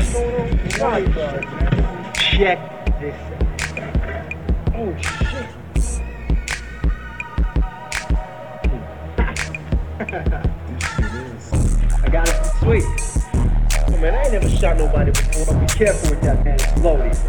What's going on? Right. Check this out. Oh, shit. I got it sweet. Oh, man, I ain't never shot nobody before. Be careful with that, man. It's loaded.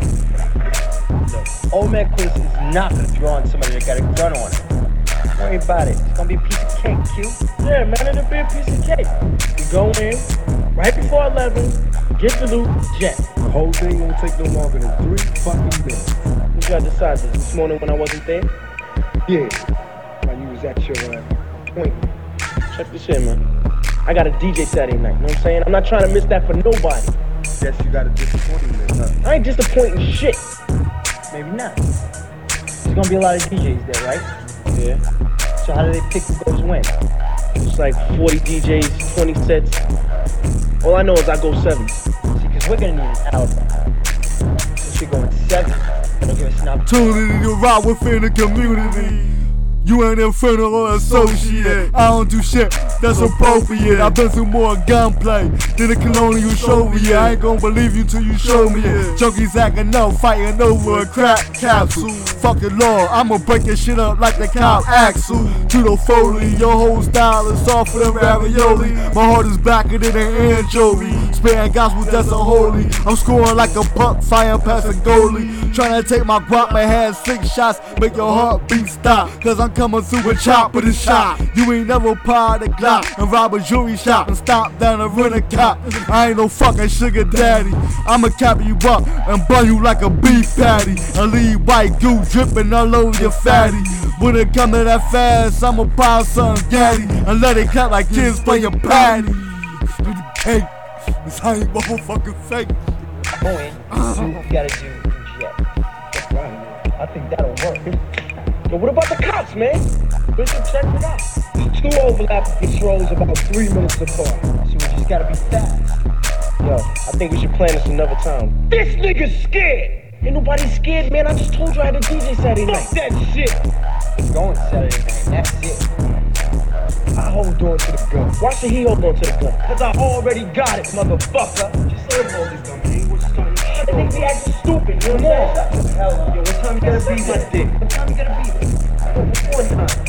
Look, Old Man Chris is not gonna draw on somebody that got a gun on him. Don't worry about it. It's gonna be a piece of cake, Q. Yeah, man, it'll be a piece of cake. We go in right before 11, get the loot, jet. The whole thing won't take no longer than 3 fucking minutes. When y'all decided this morning when I wasn't there? Yeah, when you was at your appointment. Check this shit, man. I got a DJ Saturday night, you know what I'm saying? I'm not trying to miss that for nobody. Guess you got a disappointment, huh? I ain't disappointing shit. Maybe not. There's gonna be a lot of DJs there, right? Yeah. So how do they pick who goes when? It's like 40 DJs, 20 sets. All I know is I go 7. See, because we're gonna need an alibi. So we're going 7. That'll give us an opportunity. Opportunity to rock within the community. You ain't a friend or associate. I don't do shit that's appropriate. I've been through more gunplay than the colonial Soviet. I ain't gon' believe you till you show me it. Junkies acting up, fighting over a crack capsule. Fucking Lord, I'ma break this shit up like the cow axle. To the Foley, your whole style is softer than ravioli. My heart is blacker than an anchovy. Spitting gospel that's a holy. I'm scoring like a puck, firing past a goalie. Trying to take my guap, my head 6 shots, make your heartbeat stop. Cause I'm coming through with chop with a shot. You ain't never part the Glock and rob a jewelry shop and stop down a rent a cop. I ain't no fucking sugar daddy. I'ma cap you up and bun you like a beef patty and leave white goo dripping all over your fatty. When it come to that fast, I'ma buy some gaddy and let it clap like kids playing patty. Do the cake. This ain't motherfucking fake. Go in, do what you gotta do, jet. I think that'll work. Yo, what about the cops, man? Bishop, check it out. There's 2 overlapping patrols about 3 minutes apart. So we just gotta be fast. Yo, I think we should plan this another time. This nigga's scared! Ain't nobody scared, man. I just told you I had a DJ Saturday night. Fuck that shit! It's going Saturday night, that's it. I hold on to the gun. Why should he hold on to the gun? Cause I already got it, motherfucker. Just let him hold his gun, man. What's time? I think he acting stupid, you know what I'm saying? Hell, Yo, what time you gotta be my dick? What time you gotta be there? Before time.